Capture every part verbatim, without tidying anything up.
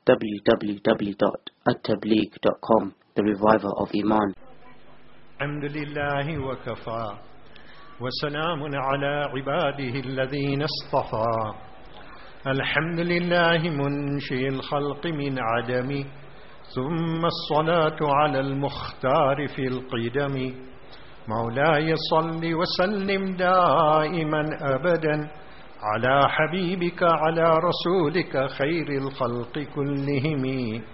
w w w dot at tabligh dot com, the reviver of Iman. Alhamdulillahi wa kafa, wa salamun ala ibadihi alladhina istafa. Alhamdulillahi munshi al-khalqi min adami, thumma as-salatu ala al-mukhtar fi al-qidami. مولاي صل وسلم دائما أبدا على حبيبك على رسولك خير الخلق كلهم.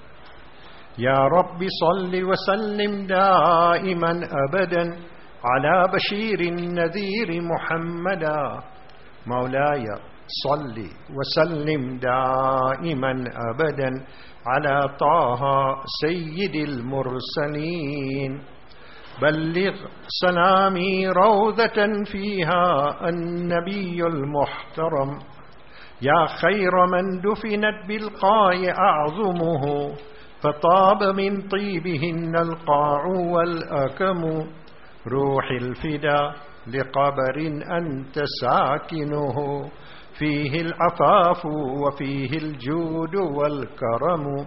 يا رب صل وسلم دائما أبدا على بشير النذير محمدا. مولاي صل وسلم دائما أبدا على طه سيد المرسلين. بلغ سلامي روضة فيها النبي المحترم، يا خير من دفنت بالقاع أعظمه، فطاب من طيبهن القاع والأكم. روح الفدا لقبر أنت ساكنه، فيه العفاف وفيه الجود والكرم.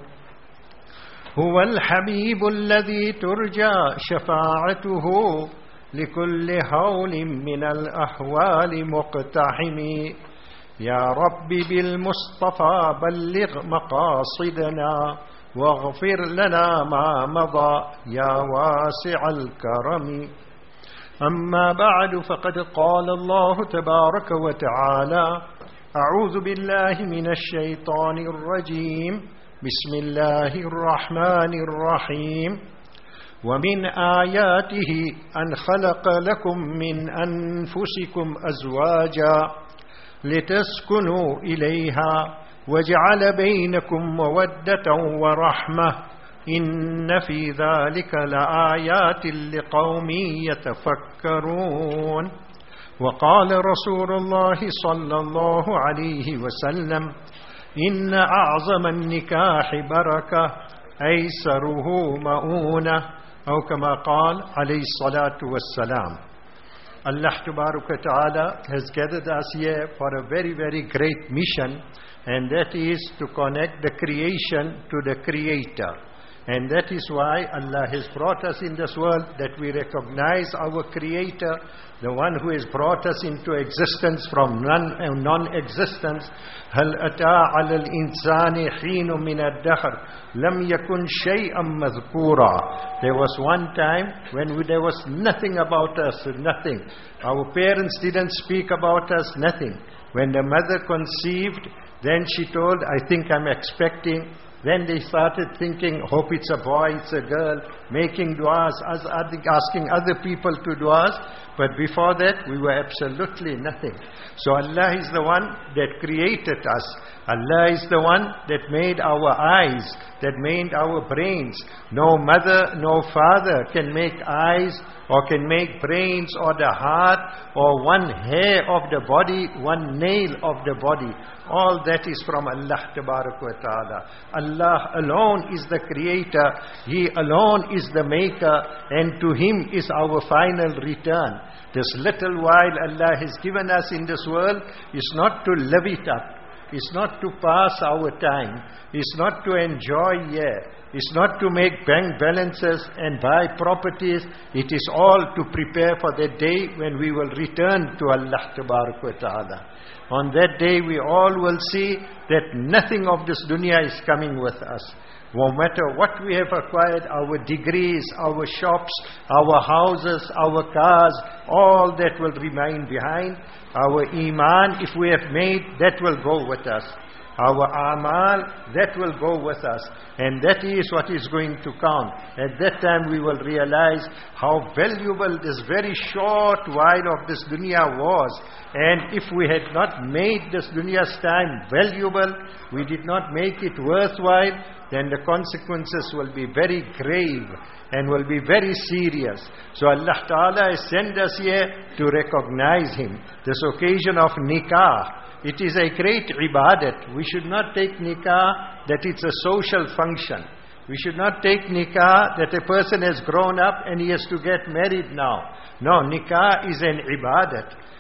هو الحبيب الذي ترجى شفاعته لكل هول من الأحوال مقتحم. يا رب بالمصطفى بلغ مقاصدنا، واغفر لنا ما مضى يا واسع الكرم. أما بعد، فقد قال الله تبارك وتعالى: أعوذ بالله من الشيطان الرجيم، بسم الله الرحمن الرحيم. ومن آياته أن خلق لكم من أنفسكم أزواجا لتسكنوا إليها وجعل بينكم مودة ورحمة، إن في ذلك لآيات لقوم يتفكرون. وقال رسول الله صلى الله عليه وسلم: إن أعظم النكاح بركة أيسره مؤونة، أو كما قال عليه الصلاة والسلام. Allah Tabarak wa Ta'ala has gathered us here for a very, very great mission, and that is to connect the creation to the Creator. And that is why Allah has brought us in this world, that we recognize our Creator, the one who has brought us into existence from non, non-existence. هل أتى على الإنسان حين من الدهر لم يكن شيئا مذكورا. There was one time when we, there was nothing about us, nothing. Our parents didn't speak about us, nothing. When the mother conceived, then she told, I think I'm expecting. Then they started thinking, hope it's a boy, it's a girl, making du'as, asking other people to du'as. But before that, we were absolutely nothing. So Allah is the one that created us. Allah is the one that made our eyes, that made our brains. No mother, no father can make eyes or can make brains or the heart or one hair of the body, one nail of the body. All that is from Allah Tabarak wa Ta'ala. Allah alone is the creator. He alone is the maker, and to Him is our final return. This little while Allah has given us in this world is not to live it up. It's not to pass our time. It's not to enjoy here. It's not to make bank balances and buy properties. It is all to prepare for the day when we will return to Allah Tabarak wa Ta'ala. On that day we all will see that nothing of this dunya is coming with us. No matter what we have acquired, our degrees, our shops, our houses, our cars, all that will remain behind. Our iman, if we have made, that will go with us. Our amal, that will go with us. And that is what is going to count. At that time we will realize how valuable this very short while of this dunya was. And if we had not made this dunya's time valuable, we did not make it worthwhile, then the consequences will be very grave and will be very serious. So Allah Ta'ala has sent us here to recognize Him. This occasion of nikah, it is a great ibadat. We should not take nikah that it's a social function. We should not take nikah that a person has grown up and he has to get married now. No, nikah is an ibadat.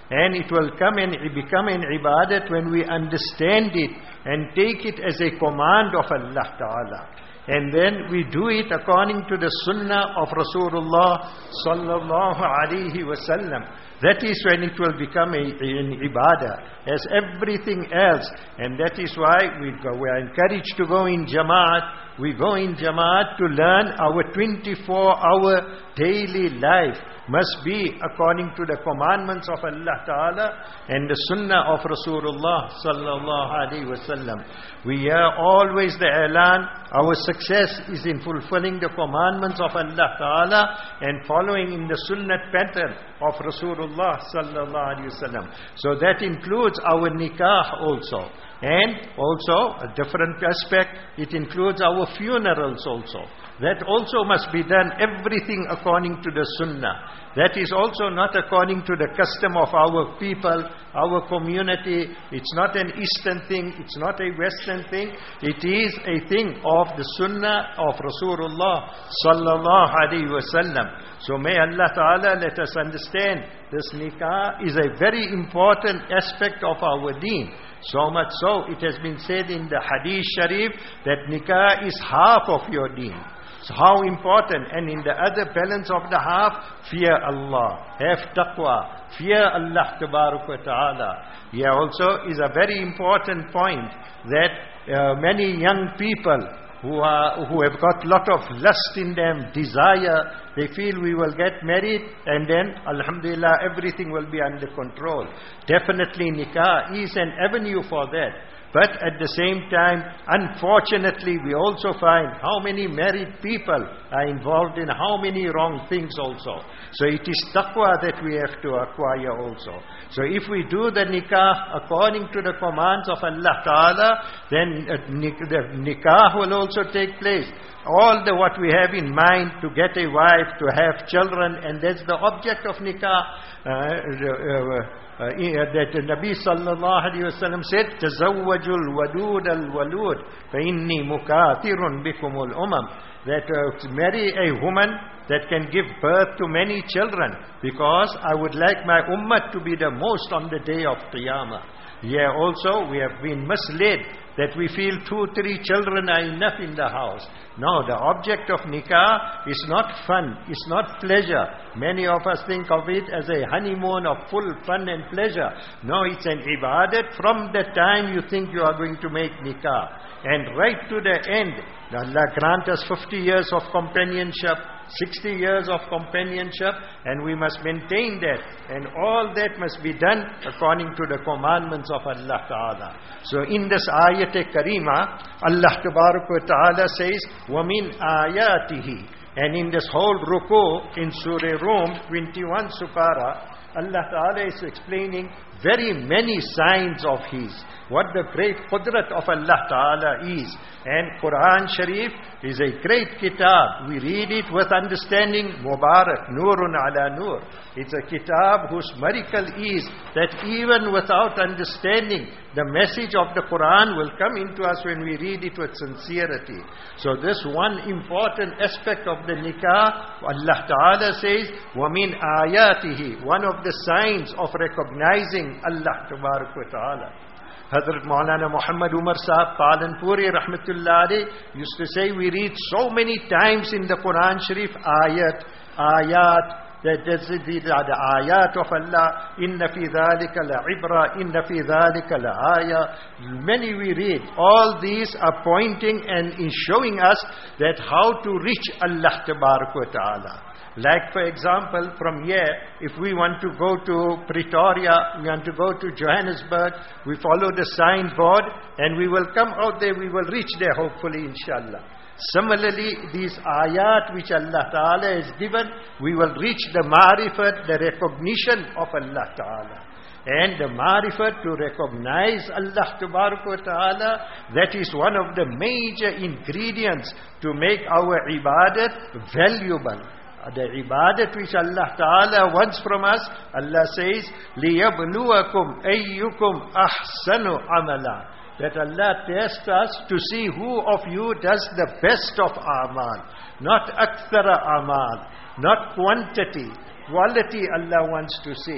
And it will come and become an ibadat when we understand it and take it as a command of Allah Ta'ala. And then we do it according to the sunnah of Rasulullah sallallahu alaihi wasallam. That is when it will become a, an ibadah, as everything else. And that is why we, go, we are encouraged to go in Jamaat. We go in Jamaat to learn our twenty-four hour daily life must be according to the commandments of Allah Ta'ala and the sunnah of Rasulullah sallallahu alaihi wasallam. We hear always the elan, our success is in fulfilling the commandments of Allah Ta'ala and following in the sunnah pattern of Rasulullah sallallahu alaihi wasallam. So that includes our nikah also. And also, a different aspect, it includes our funerals also. That also must be done, everything according to the sunnah. That is also not according to the custom of our people, our community. It's not an Eastern thing, it's not a Western thing. It is a thing of the sunnah of Rasulullah sallallahu alaihi wasallam. So may Allah Ta'ala let us understand, this nikah is a very important aspect of our deen. So much so, it has been said in the Hadith Sharif that nikah is half of your deen. So how important. And in the other balance of the half, fear Allah, have taqwa, fear Allah Tabarak wa Ta'ala. Here also is a very important point that uh, many young people who are who have got lot of lust in them, desire, they feel we will get married and then alhamdulillah everything will be under control. Definitely nikah is an avenue for that. But at the same time, unfortunately, we also find how many married people are involved in how many wrong things also. So it is taqwa that we have to acquire also. So if we do the nikah according to the commands of Allah Ta'ala, then the nikah will also take place. All the what we have in mind to get a wife, to have children, and that's the object of nikah. Uh, uh, Uh, that Nabi sallallahu alaihi wasallam said, "Tazawwajul wadud al walud, fa inni mukathirun bikumul umam." That uh, marry a woman that can give birth to many children, because I would like my ummah to be the most on the day of Qiyamah. Here also we have been misled that we feel two, three children are enough in the house. No, the object of nikah is not fun, it's not pleasure. Many of us think of it as a honeymoon of full fun and pleasure. No, it's an ibadat from the time you think you are going to make nikah. And right to the end, Allah grant us fifty years of companionship, sixty years of companionship, and we must maintain that. And all that must be done according to the commandments of Allah Ta'ala. So in this ayat karima, Allah Ta'ala says, وَمِنْ آيَاتِهِ. And in this whole ruku in Surah Rum, twenty-one Supara, Allah Ta'ala is explaining very many signs of His. What the great qudrat of Allah Ta'ala is. And Quran Sharif is a great kitab. We read it with understanding. Mubarak, Nurun ala Nur. It's a kitab whose miracle is that even without understanding, the message of the Quran will come into us when we read it with sincerity. So this one important aspect of the nikah, Allah Ta'ala says, وَمِنْ آيَاتِهِ. One of the signs of recognizing Allah Ta'ala. Hazrat Maulana Muhammad Umar Sahab Palanpuri Rahmatullah Alayh used to say, we read so many times in the Quran Sharif, ayat, ayat, that that's the, the, the ayat of Allah, inna fi dhalika la ibra, inna fi dhalika la ayah. Many we read. All these are pointing and in showing us that how to reach Allah Ta'ala. Like for example, from here, if we want to go to Pretoria, we want to go to Johannesburg, we follow the signboard and we will come out there, we will reach there hopefully inshallah. Similarly, these ayat which Allah Ta'ala has given, we will reach the ma'rifat, the recognition of Allah Ta'ala. And the ma'rifat, to recognize Allah Ta'ala, that is one of the major ingredients to make our ibadat valuable. The ibadat which Allah Ta'ala wants from us, Allah says, لِيَبْلُوَكُمْ أَيُّكُمْ أَحْسَنُ عَمَلًا. That Allah tests us to see who of you does the best of amal. Not akthara amal, not quantity. Quality Allah wants to see.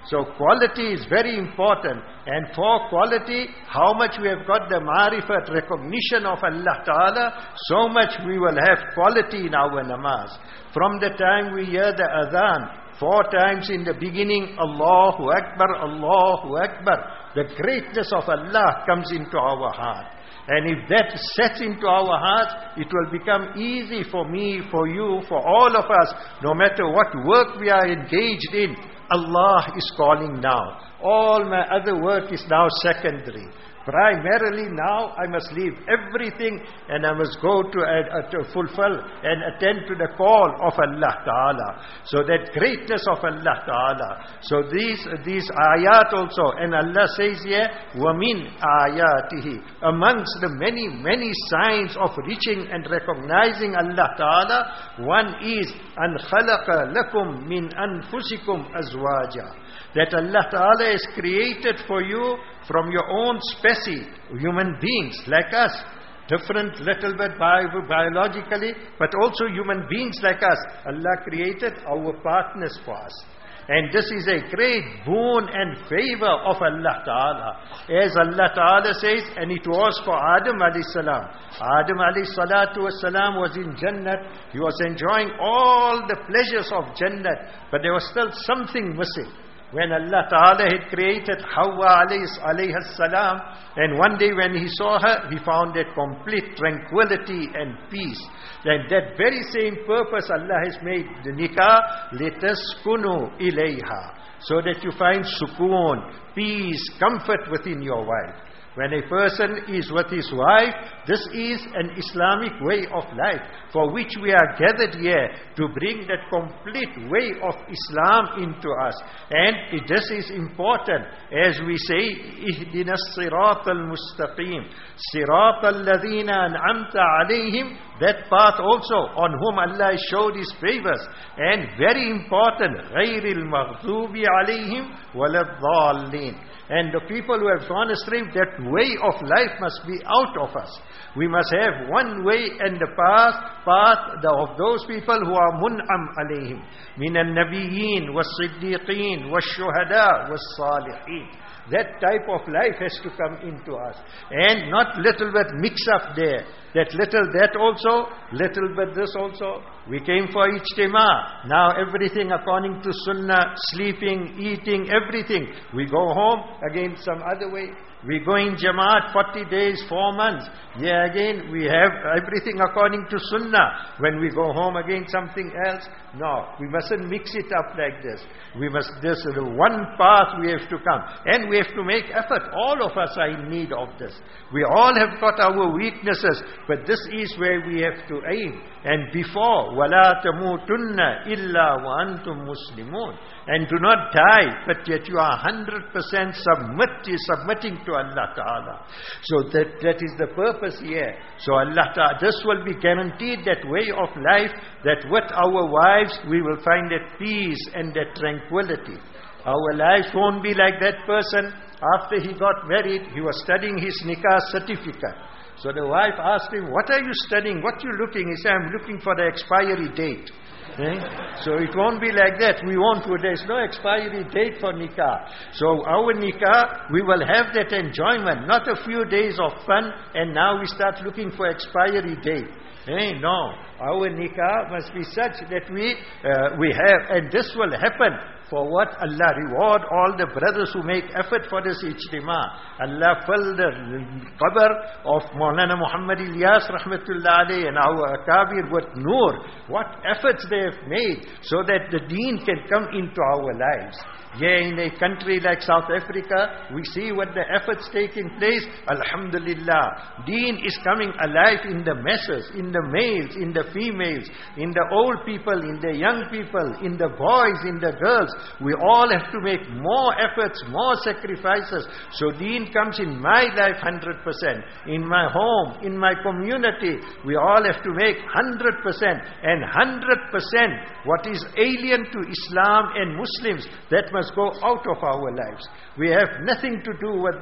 So quality is very important. And for quality, how much we have got the ma'rifat, recognition of Allah Ta'ala, so much we will have quality in our namaz. From the time we hear the adhan, four times in the beginning, Allahu Akbar, Allahu Akbar, the greatness of Allah comes into our heart. And if that sets into our hearts, it will become easy for me, for you, for all of us, no matter what work we are engaged in, Allah is calling now. All my other work is now secondary. Primarily now I must leave everything and I must go to, uh, to fulfill and attend to the call of Allah Ta'ala. So that greatness of Allah Ta'ala. So these, these ayat also, and Allah says here, وَمِنْ آيَاتِهِ, amongst the many, many signs of reaching and recognizing Allah Ta'ala, one is أَنْ خَلَقَ لَكُمْ مِنْ أَنفُسِكُمْ أَزْوَاجًا, that Allah Ta'ala has created for you from your own specie, human beings like us, different little bit bi biologically, but also human beings like us. Allah created our partners for us. And this is a great boon and favor of Allah Ta'ala. As Allah Ta'ala says, and it was for Adam alayhi salam. Adam alayhi salatu wasalam was in Jannat. He was enjoying all the pleasures of Jannat, but there was still something missing. When Allah Ta'ala had created Hawa alayhi salam, and one day when he saw her, he found that complete tranquility and peace. And that very same purpose Allah has made the nikah, litaskunu ilayha, so that you find sukoon, peace, comfort within your wife. When a person is with his wife, this is an Islamic way of life for which we are gathered here to bring that complete way of Islam into us. And this is important, as we say, اهدنا الصراط المستقيم صراط الذين أنعمت عليهم, that path also on whom Allah showed His favors. And very important, غير المغضوب عليهم ولا الضالين. And the people who have gone astray, that way of life must be out of us. We must have one way and the path, path of those people who are mun'am alayhim. Min al-nabiyyin, was-siddiqeen, was-shuhada, was-salihin. That type of life has to come into us. And not little bit mix up there. That little that also, little bit this also. We came for ijtima. Now everything according to sunnah, sleeping, eating, everything. We go home, again some other way. We go in Jamaat forty days, four months. Yeah, again we have everything according to sunnah. When we go home, again something else. No, we mustn't mix it up like this. We must, this is the one path we have to come. And we have to make effort. All of us are in need of this. We all have got our weaknesses, but this is where we have to aim. And before, وَلَا تَمُوتُنَّ إِلَّا وَأَنْتُمْ مُسْلِمُونَ, and do not die, but yet you are one hundred percent submit, submitting to Allah Ta'ala. So that, that is the purpose here. So Allah Ta'ala, this will be guaranteed, that way of life, that with our wives we will find that peace and that tranquility. Our lives won't be like that person. After he got married, he was studying his nikah certificate. So the wife asked him, what are you studying? What are you looking? He said, I'm looking for the expiry date. Eh? So it won't be like that. We won't. There's no expiry date for nikah. So our nikah, we will have that enjoyment, not a few days of fun, and now we start looking for expiry date. Eh? No. Our nikah must be such that we, uh, we have, and this will happen. For what? Allah reward all the brothers who make effort for this ijtima. Allah fill the qabr of Maulana Muhammad Ilyas rahmatullah alayhi and our akabir with nur. What efforts they have made so that the deen can come into our lives. Yeah, in a country like South Africa, we see what the efforts taking place. Alhamdulillah, deen is coming alive in the masses, in the males, in the females, in the old people, in the young people, in the boys, in the girls. We all have to make more efforts, more sacrifices. So deen comes in my life one hundred percent. In my home, in my community, we all have to make one hundred percent. And one hundred percent what is alien to Islam and Muslims, that must go out of our lives. We have nothing to do with that.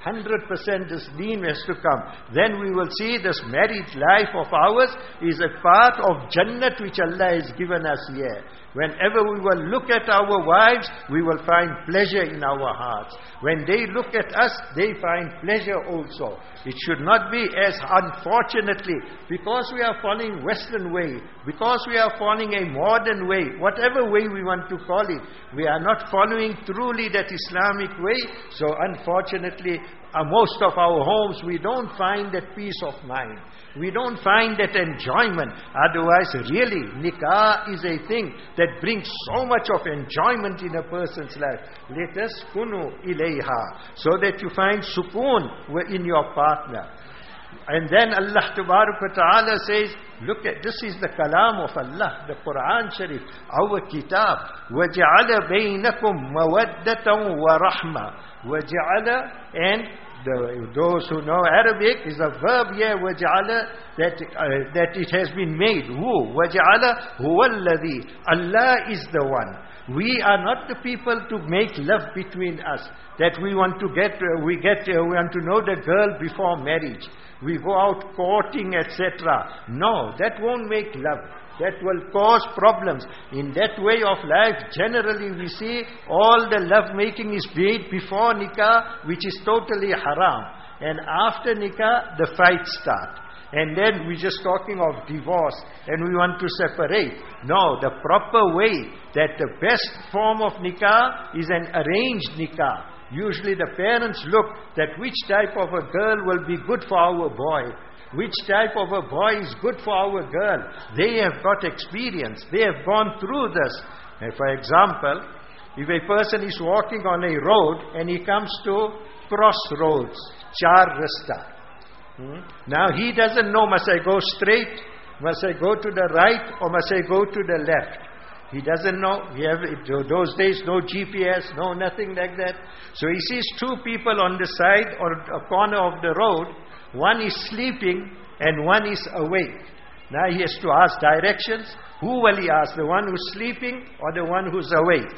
one hundred percent this deen has to come. Then we will see this married life of ours is a part of Jannat which Allah has given us here. Whenever we will look at our wives, we will find pleasure in our hearts. When they look at us, they find pleasure also. It should not be as, unfortunately, because we are following Western way, because we are following a modern way, whatever way we want to call it, we are not following truly that Islamic way. So unfortunately, uh, most of our homes, we don't find that peace of mind. We don't find that enjoyment. Otherwise, really, nikah is a thing that brings so much of enjoyment in a person's life. Let us kunu ilayha, so that you find sukoon in your partner. And then Allah Tabaraka Ta'ala says, look at, this is the kalam of Allah, the Quran Sharif, our kitab. وَجَعَلَ بَيْنَكُمْ مَوَدَّةً وَرَحْمَةً. وَجَعَلَ, and The, those who know Arabic, is a verb here, وَجَعَلَ, that, uh, that it has been made. Who? وَجَعَلَ هُوَ الَّذِي. Allah is the one. We are not the people to make love between us. That we want to get, uh, we get, uh, we want to know the girl before marriage. We go out courting, et cetera. No, that won't make love. That will cause problems. In that way of life, generally we see all the love making is made before nikah, which is totally haram. And after nikah, the fights start. And then we're just talking of divorce and we want to separate. No, the proper way, that the best form of nikah is an arranged nikah. Usually the parents look that which type of a girl will be good for our boy. Which type of a boy is good for our girl? They have got experience. They have gone through this. And for example, if a person is walking on a road and he comes to crossroads, Char Rasta. Hmm? Now he doesn't know, must I go straight? Must I go to the right? Or must I go to the left? He doesn't know. We have, those days, no G P S, no nothing like that. So he sees two people on the side or a corner of the road. One is sleeping and one is awake. Now he has to ask directions. Who will he ask? The one who's sleeping or the one who's awake?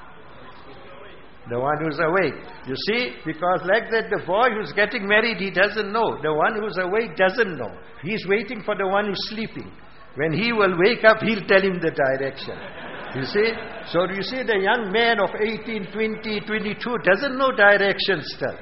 The one who's awake. You see, because like that, the boy who's getting married, he doesn't know. The one who's awake doesn't know. He's waiting for the one who's sleeping. When he will wake up, he'll tell him the direction. You see? So you see, the young man of eighteen, twenty, twenty-two doesn't know direction still.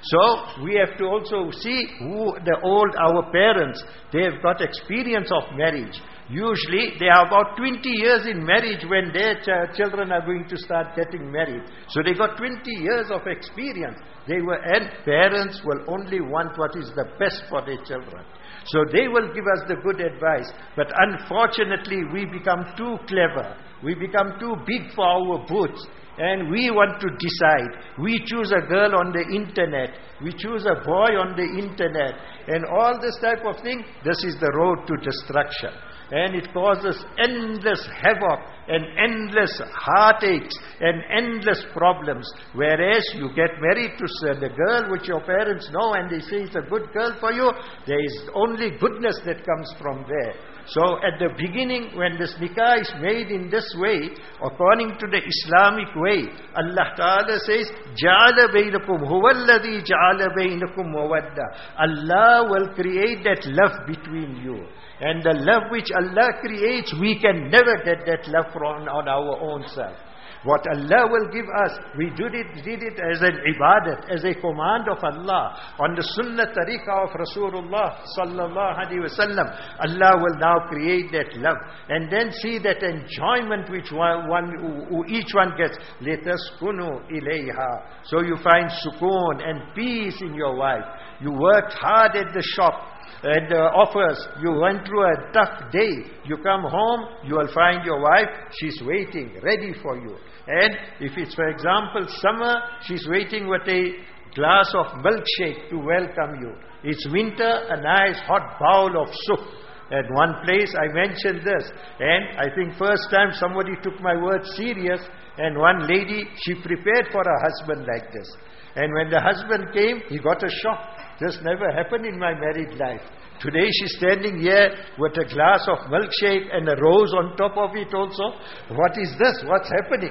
So we have to also see who the old, our parents, they have got experience of marriage. Usually they are about twenty years in marriage when their ch- children are going to start getting married. So they got twenty years of experience. They were, and parents will only want what is the best for their children. So they will give us the good advice. But unfortunately we become too clever. We become too big for our boots. And we want to decide. We choose a girl on the internet. We choose a boy on the internet. And all this type of thing, this is the road to destruction. And it causes endless havoc and endless heartaches and endless problems. Whereas you get married to the girl which your parents know and they say it's a good girl for you, there is only goodness that comes from there. So at the beginning, when this nikah is made in this way, according to the Islamic way, Allah Ta'ala says, جَعَلَ بَيْنَكُمْ هُوَ الَّذِي جَعَلَ بَيْنَكُمْ مَوَدَّةً. Allah will create that love between you. And the love which Allah creates, we can never get that love from on our own self. What Allah will give us, we did it, did it as an ibadat, as a command of Allah, on the sunnah tariqah of Rasulullah sallallahu alaihi wasallam. Allah will now create that love, and then see that enjoyment which one, one who each one gets. لِتَسْكُنُوا إِلَيْهَا. So you find sukoon and peace in your wife. You worked hard at the shop. And uh, offers, you went through a tough day. You come home, you will find your wife, she's waiting, ready for you. And if it's, for example, summer, she's waiting with a glass of milkshake to welcome you. It's winter, a nice hot bowl of soup. At one place I mentioned this, and I think first time somebody took my word serious, and one lady, she prepared for her husband like this. And when the husband came, he got a shock. This never happened in my married life. Today she's standing here with a glass of milkshake and a rose on top of it also. What is this? What's happening?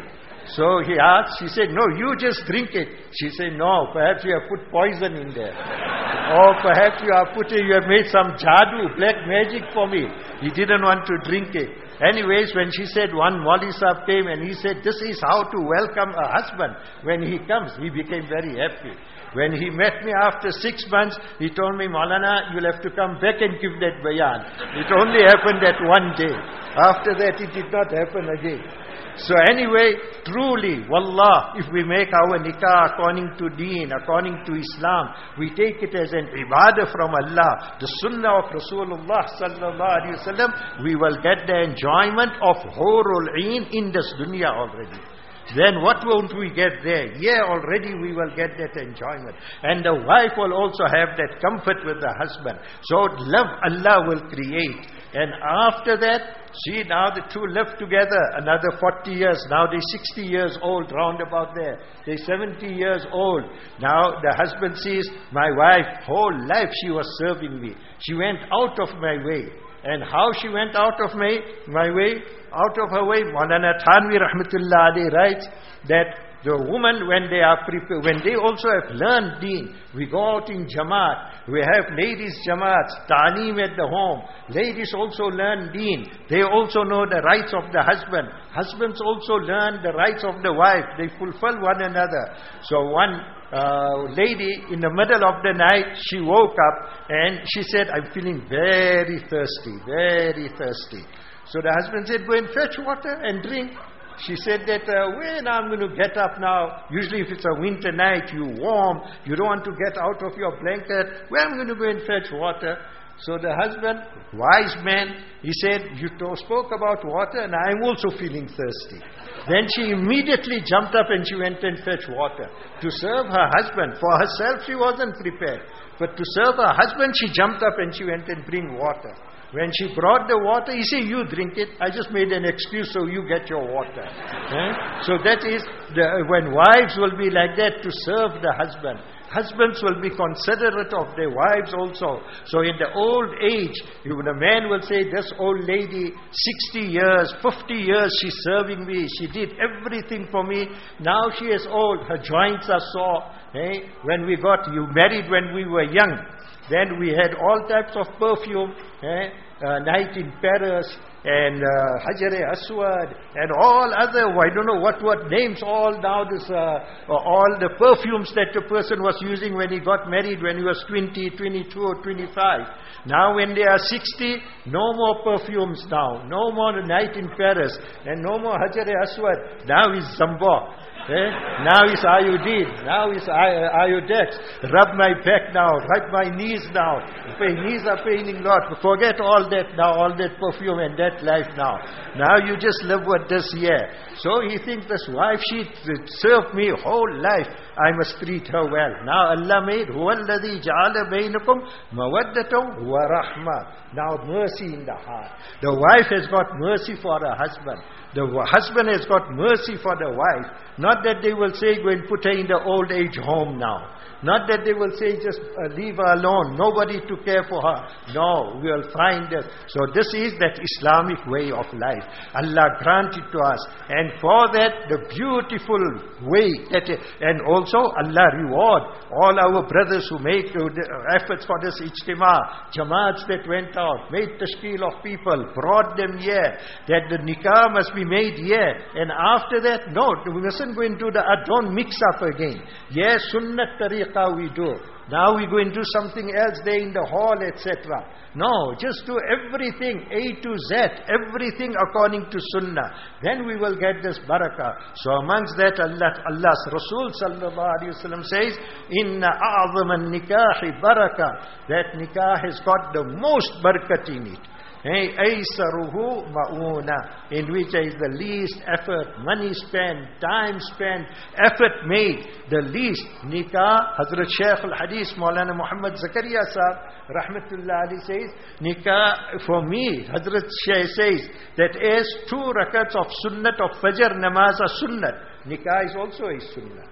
So he asked, she said, no, you just drink it. She said, no, perhaps you have put poison in there. Or perhaps you have put, you have made some jadoo, black magic for me. He didn't want to drink it. Anyways, when she said, one Maulvi Sahib came and he said, this is how to welcome a husband when he comes. He became very happy. When he met me after six months, he told me, Maulana, you'll have to come back and give that bayan. It only happened that one day. After that, it did not happen again. So anyway, truly, wallah, if we make our nikah according to deen, according to Islam, we take it as an ibadah from Allah, the sunnah of Rasulullah sallallahu alaihi wasallam, we will get the enjoyment of hurul ain in this dunya already. Then what won't we get there? Yeah, already we will get that enjoyment. And the wife will also have that comfort with the husband. So love Allah will create. And after that, see, now the two live together another forty years. Now they're sixty years old, round about there. They're seventy years old. Now the husband sees, my wife, whole life she was serving me. She went out of my way. And how she went out of my, my way? Out of her way, Maulana Thanvi Rahmatullah Ali writes that the woman, when they are prepared, when they also have learned deen, we go out in Jamaat, we have ladies Jamaats, Ta'aleem at the home. Ladies also learn deen. They also know the rights of the husband. Husbands also learn the rights of the wife. They fulfill one another. So one uh, lady in the middle of the night, she woke up and she said, I'm feeling very thirsty, very thirsty. So the husband said, go and fetch water and drink. She said that, uh, when I'm going to get up now, usually if it's a winter night, you warm, you don't want to get out of your blanket, where I'm going to go and fetch water. So the husband, wise man, he said, you spoke about water and I'm also feeling thirsty. Then she immediately jumped up and she went and fetched water to serve her husband. For herself, she wasn't prepared. But to serve her husband, she jumped up and she went and bring water. When she brought the water, he said, you drink it. I just made an excuse so you get your water. eh? So that is, the, when wives will be like that to serve the husband. Husbands will be considerate of their wives also. So in the old age, the man will say, this old lady, sixty years, fifty years, she's serving me. She did everything for me. Now she is old. Her joints are sore. eh? When we got, you married when we were young. Then we had all types of perfume, eh? uh, Night in Paris, and uh, Hajar-e-Aswad, and all other, I don't know what, what names, all now this, uh, all the perfumes that the person was using when he got married, when he was twenty, twenty-two or twenty-five. Now when they are sixty, no more perfumes now, no more Night in Paris, and no more Hajar-e-Aswad. Now is Zambok. Eh? Now is Ayudin, now is Ayudex. Rub my back now, rub my knees now. My knees are paining lot. Forget all that now, all that perfume and that life now. Now you just live with this year. So he thinks this wife, she served me whole life. I must treat her well. Now Allah made, هُوَ الَّذِي جَعَلَ بَيْنَكُمْ مَوَدَّةً وَرَحْمَةً. Now mercy in the heart. The wife has got mercy for her husband. The husband has got mercy for the wife. Not that they will say, go and put her in the old age home now. Not that they will say, just uh, leave her alone, nobody to care for her. No, we will find that. So this is that Islamic way of life. Allah granted to us. And for that, the beautiful way, that, and also Allah reward all our brothers who make uh, efforts for this ijtima, jamaats that went out, made tashkil of people, brought them here, that the nikah must be made here. And after that, no, we mustn't go into the, uh, don't mix up again. Yes, sunnat tariqah we do. Now we go and do something else there in the hall, et cetera. No, just do everything, A to Z, everything according to sunnah. Then we will get this barakah. So amongst that, Allah, Allah's Rasul sallallahu alaihi wasallam says, Inna a'zaman nikahi barakah. That nikah has got the most barakat in it. Hey, Aysaruhu ma'una, in which is the least effort, money spent, time spent, effort made, the least. Nikah, Hazrat Shaykh al-Hadith, Maulana Muhammad Zakaria Sahab, Rahmatullah Ali says, Nikah for me, Hazrat Shaykh says, that as two rakats of sunnat of Fajr namaz are sunnat, Nikah is also a sunnah.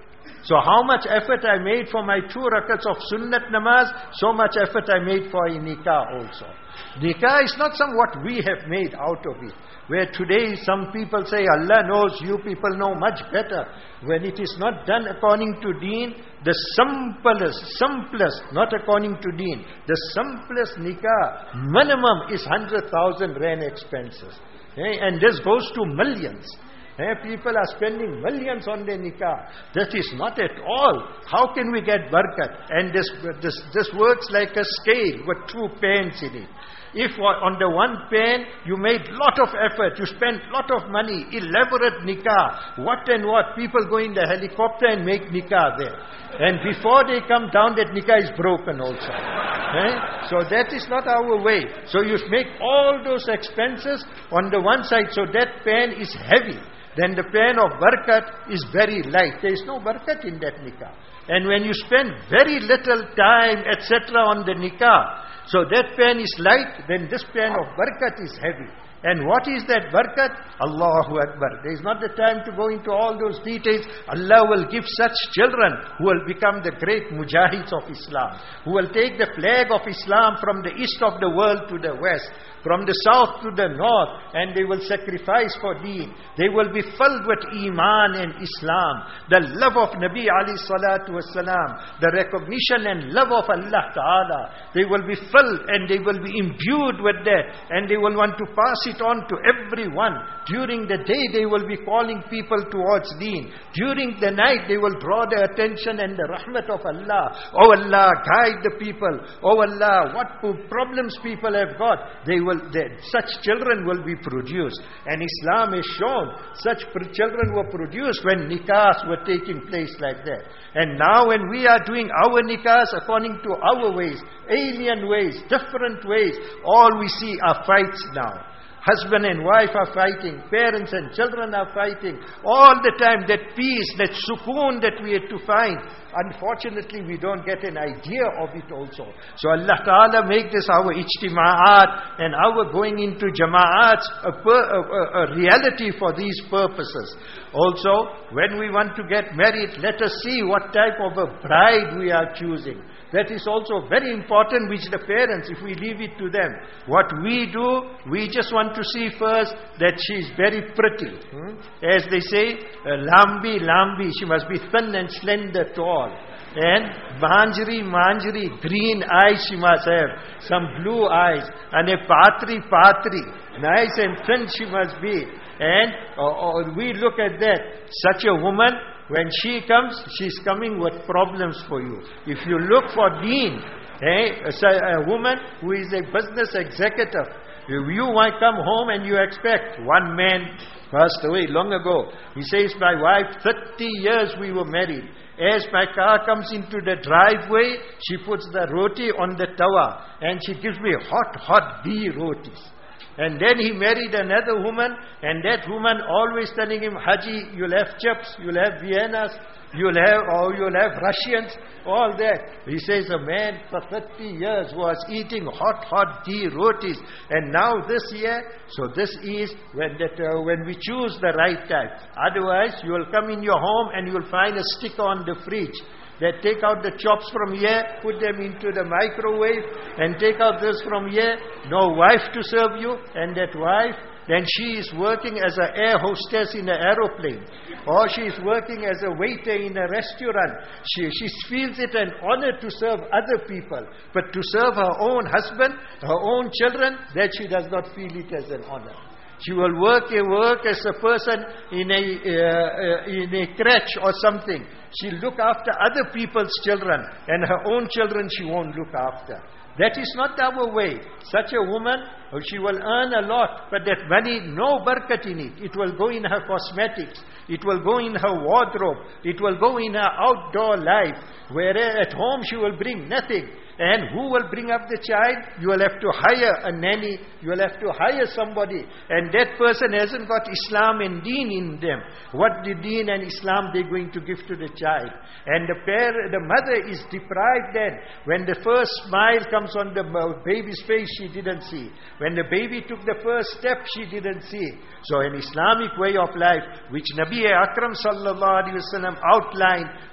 So how much effort I made for my two rakats of sunnat namaz, so much effort I made for a nikah also. Nikah is not somewhat we have made out of it. Where today some people say, Allah knows, you people know much better. When it is not done according to deen, the simplest, simplest, not according to deen, the simplest nikah, minimum is one hundred thousand rand expenses. Okay? And this goes to millions. Eh, people are spending millions on their nikah. That is not at all. How can we get barakat? And this, this, this works like a scale with two pans in it. If on the one pan you made lot of effort, you spent lot of money, elaborate nikah, what and what, people go in the helicopter and make nikah there. And before they come down, that nikah is broken also. Eh? So that is not our way. So you make all those expenses on the one side, so that pan is heavy. Then the pan of barakat is very light. There is no barakat in that nikah. And when you spend very little time, et cetera on the nikah, so that pan is light, then this pan of barakat is heavy. And what is that barakat? Allahu Akbar. There is not the time to go into all those details. Allah will give such children who will become the great mujahids of Islam, who will take the flag of Islam from the east of the world to the west, from the south to the north, and they will sacrifice for deen. They will be filled with Iman and Islam, the love of Nabi alayhi salatu wasalam, the recognition and love of Allah Ta'ala. They will be filled and they will be imbued with that, and they will want to pass it on to everyone. During the day they will be calling people towards deen. During the night they will draw the attention and the rahmat of Allah. Oh Allah, guide the people. Oh Allah, what problems people have got. They will They, such children will be produced. And Islam has shown such children were produced when nikahs were taking place like that. And now when we are doing our nikahs according to our ways, alien ways, different ways, all we see are fights now. Husband and wife are fighting, parents and children are fighting. All the time that peace, that sukoon that we had to find, unfortunately we don't get an idea of it also. So Allah Ta'ala make this our ijtima'at and our going into jama'ats a, per, a, a, a reality for these purposes. Also, when we want to get married, let us see what type of a bride we are choosing. That is also very important, which the parents, if we leave it to them. What we do, we just want to see first that she is very pretty. Hmm? As they say, uh, lambi, lambi, she must be thin and slender, tall. And manjari, manjari, green eyes she must have, some blue eyes. And a patri, patri, nice and thin she must be. And uh, uh, we look at that. Such a woman, when she comes, she's coming with problems for you. If you look for deen, eh, a woman who is a business executive, you might come home and you expect, one man passed away long ago. He says, my wife, thirty years we were married. As my car comes into the driveway, she puts the roti on the tawa and she gives me hot, hot ghee rotis. And then he married another woman, and that woman always telling him, Haji, you'll have chips, you'll have Viennas, you'll have, or you'll have Russians, all that. He says a man for thirty years was eating hot, hot ghee rotis, and now this year, so this is when that uh, when we choose the right type. Otherwise, you will come in your home and you will find a sticker on the fridge. They take out the chops from here, put them into the microwave, and take out this from here. No wife to serve you, and that wife, then she is working as an air hostess in an aeroplane, or she is working as a waiter in a restaurant. She, she feels it an honor to serve other people, but to serve her own husband, her own children, that she does not feel it as an honor. She will work a work as a person in a uh, uh, in a crèche or something. She'll look after other people's children, and her own children she won't look after. That is not our way. Such a woman, she will earn a lot, but that money, no barakat in it. It will go in her cosmetics. It will go in her wardrobe. It will go in her outdoor life. Whereas at home she will bring nothing. And who will bring up the child? You will have to hire a nanny. You will have to hire somebody. And that person hasn't got Islam and deen in them. What the deen and Islam they're going to give to the child? And the parent, the mother is deprived then. When the first smile comes on the baby's face, she didn't see. When the baby took the first step, she didn't see. So an Islamic way of life, which Nabi Akram sallallahu alaihi wasallam outlined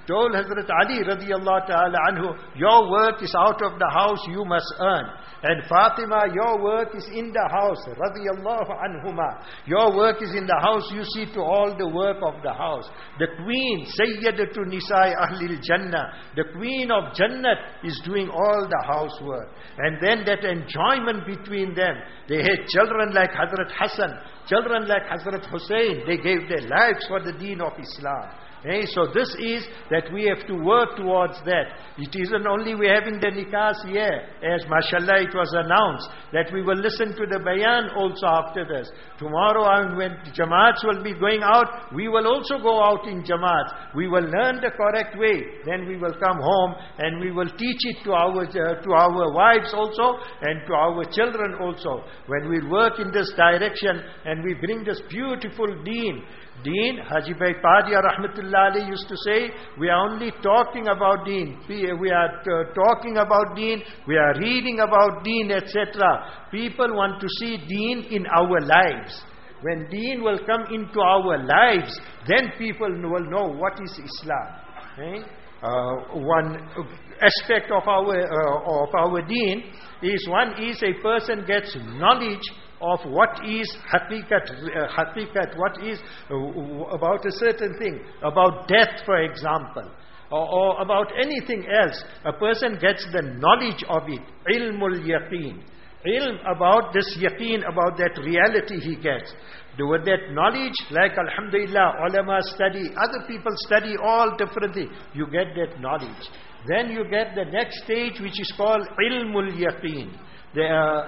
told Hazrat Ali radiyallahu ta'ala anhu, your work is out of the house, you must earn. And Fatima, your work is in the house, radiyallahu anhuma. Your work is in the house, you see to all the work of the house. The queen, Sayyidatu Nisa'i Ahlil Jannah, the queen of Jannat is doing all the housework. And then that enjoyment between them. They had children like Hazrat Hassan, children like Hazrat Hussein. They gave their lives for the deen of Islam. Hey, so this is that we have to work towards that. It isn't only we're having the nikahs here, as mashallah it was announced, that we will listen to the bayan also after this. Tomorrow when jamaats will be going out, we will also go out in jamaats. We will learn the correct way. Then we will come home and we will teach it to our, uh, to our wives also and to our children also. When we work in this direction and we bring this beautiful deen, Deen, Haji Bhai Padia Rahmatullah Ali used to say, we are only talking about Deen. We are uh, talking about Deen, we are reading about Deen, et cetera. People want to see Deen in our lives. When Deen will come into our lives, then people will know what is Islam. Okay? Uh, one aspect of our uh, of our Deen is, one is a person gets knowledge of what is haqiqat, uh, haqiqat, what is uh, about a certain thing, about death for example, or, or about anything else. A person gets the knowledge of it, ilmul yaqeen. Ilm about this yaqeen, about that reality he gets. With that knowledge, like alhamdulillah, ulama study, other people study all different things. You get that knowledge. Then you get the next stage which is called ilmul yaqeen. The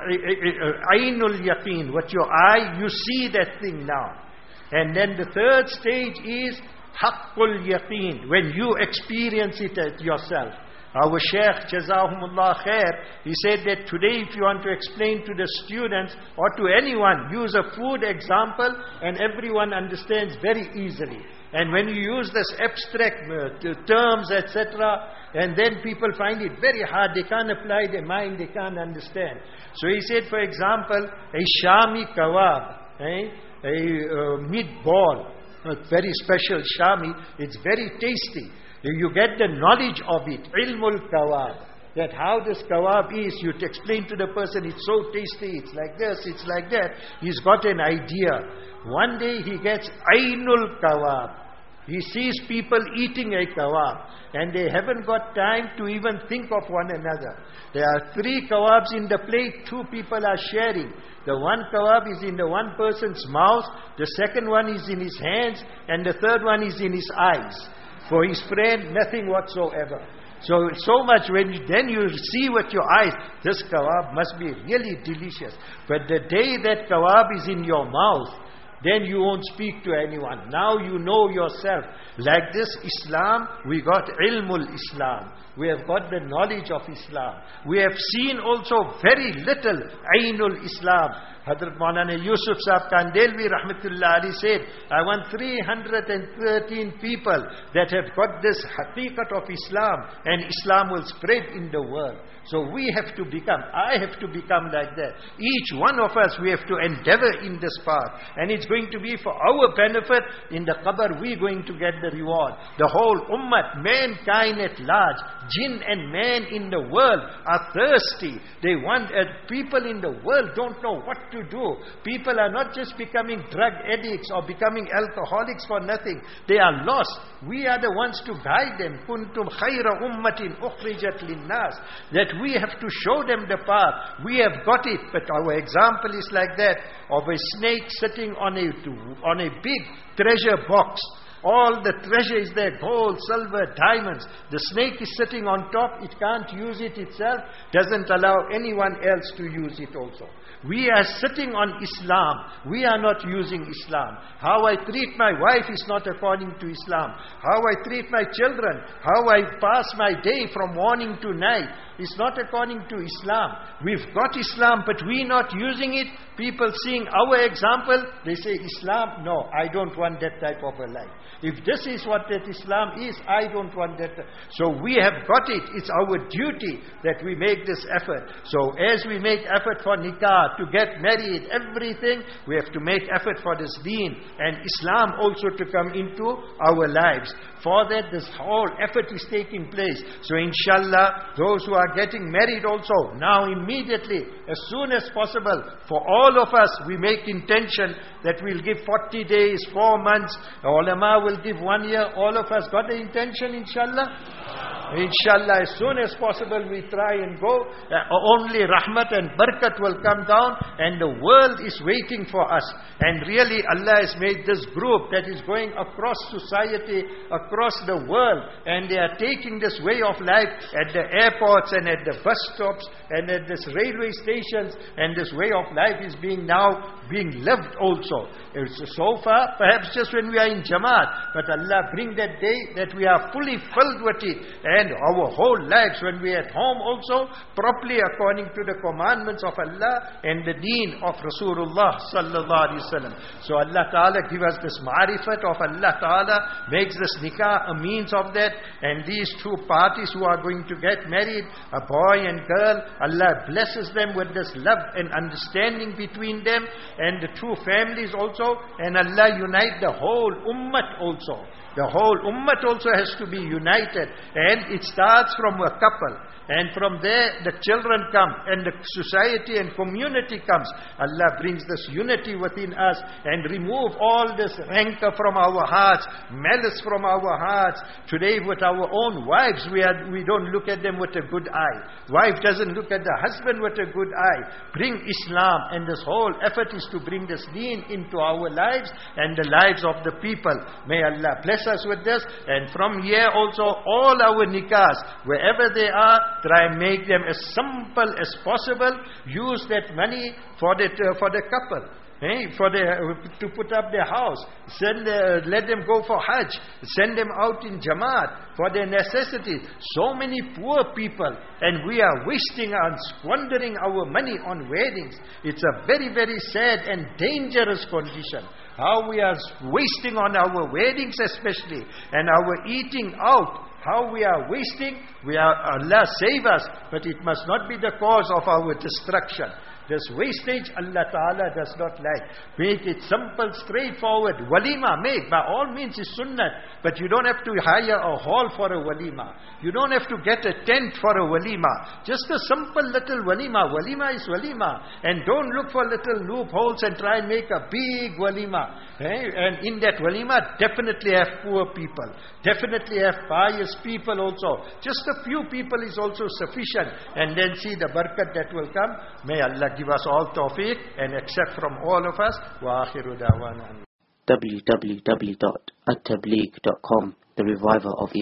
uh, Ainul Yaqeen, what your eye, you see that thing now. And then the third stage is Haqqul Yaqeen, when you experience it yourself. Our Shaykh, Jazahumullah Khair, he said that today if you want to explain to the students or to anyone, use a food example and everyone understands very easily. And when you use this abstract uh, terms, et cetera, and then people find it very hard, they can't apply their mind, they can't understand. So he said, for example, a Shami kawab, eh? a uh, meat ball, a very special Shami, it's very tasty. You get the knowledge of it, ilmul kawab. That how this kawab is, you explain to the person, it's so tasty, it's like this, it's like that. He's got an idea. One day he gets ainul kawab. He sees people eating a kawab and they haven't got time to even think of one another. There are three kawabs in the plate, two people are sharing. The one kawab is in the one person's mouth, the second one is in his hands, and the third one is in his eyes. For his friend, nothing whatsoever. So, so much when you, then you see with your eyes, this kawab must be really delicious. But the day that kawab is in your mouth, then you won't speak to anyone. Now you know yourself. Like this Islam, we got ilmul Islam. We have got the knowledge of Islam. We have seen also very little ainul Islam. Hazrat Maulana Yusuf Sahib Kandelvi Rahmatullah Ali said, I want three hundred thirteen people that have got this haqiqat of Islam, and Islam will spread in the world. So we have to become, I have to become like that. Each one of us, we have to endeavor in this path. And it's going to be for our benefit. In the qabr, we're going to get the reward. The whole ummah, mankind at large, jinn and man in the world are thirsty. They want, uh, people in the world don't know what to do. People are not just becoming drug addicts or becoming alcoholics for nothing. They are lost. We are the ones to guide them. Kuntum khayra ummatin ukhrijat linnas. That we have to show them the path. We have got it, but our example is like that of a snake sitting on a on a big treasure box. All the treasure is there, gold, silver, diamonds. The snake is sitting on top. It can't use it itself. Doesn't allow anyone else to use it also. We are sitting on Islam. We are not using Islam. How I treat my wife is not according to Islam. How I treat my children, how I pass my day from morning to night It's not according to Islam. We've got Islam, but we're not using it. People seeing our example, they say, Islam, no, I don't want that type of a life. If this is what that Islam is, I don't want that. So we have got it. It's our duty that we make this effort. So as we make effort for nikah, to get married, everything, we have to make effort for this deen and Islam also to come into our lives. For that, this whole effort is taking place. So inshallah, those who are getting married also, now immediately, as soon as possible, for all of us, we make intention that we'll give forty days, four months, the ulama will give one year. All of us got the intention, inshallah? Inshallah, as soon as possible we try and go. Uh, only rahmat and barakat will come down, and the world is waiting for us. And really Allah has made this group that is going across society, across the world, and they are taking this way of life at the airports and at the bus stops and at this railway stations, and this way of life is being now being lived also. It's so far, perhaps just when we are in Jamaat, but Allah bring that day that we are fully filled with it, and our whole lives when we are at home also, properly according to the commandments of Allah and the deen of Rasulullah sallallahu alaihi wasallam. So Allah Ta'ala give us this ma'rifat of Allah Ta'ala, makes this nikah a means of that, and these two parties who are going to get married, a boy and girl, Allah blesses them with this love and understanding between them, and the two families also, and Allah unite the whole ummah also. The whole ummah also has to be united, and it starts from a couple, and from there the children come, and the society and community comes. Allah brings this unity within us and remove all this rancor from our hearts, malice from our hearts. Today with our own wives, we are, we don't look at them with a good eye. Wife doesn't look at the husband with a good eye. Bring Islam, and this whole effort is to bring this deen into our lives and the lives of the people. May Allah bless us with this, and from here also all our nikahs, wherever they are, try and make them as simple as possible. Use that money for the uh, for the couple, eh? for the uh, to put up their house. Send uh, let them go for Hajj. Send them out in Jamaat for their necessities. So many poor people, and we are wasting and squandering our money on weddings. It's a very very sad and dangerous condition. How we are wasting on our weddings especially, and our eating out. How we are wasting, we are, Allah save us, but it must not be the cause of our destruction. This wastage Allah Ta'ala does not like. Make it simple, straightforward. Walima, make, by all means is sunnah. But you don't have to hire a hall for a walima. You don't have to get a tent for a walima. Just a simple little walima. Walima is walima. And don't look for little loopholes and try and make a big walima. Eh? And in that walima, definitely have poor people. Definitely have pious people also. Just a few people is also sufficient. And then see the barakat that will come. May Allah give us all tawfiq and accept from all of us. Wa akhiru da'wana. w w w dot at tabligh dot com, the reviver of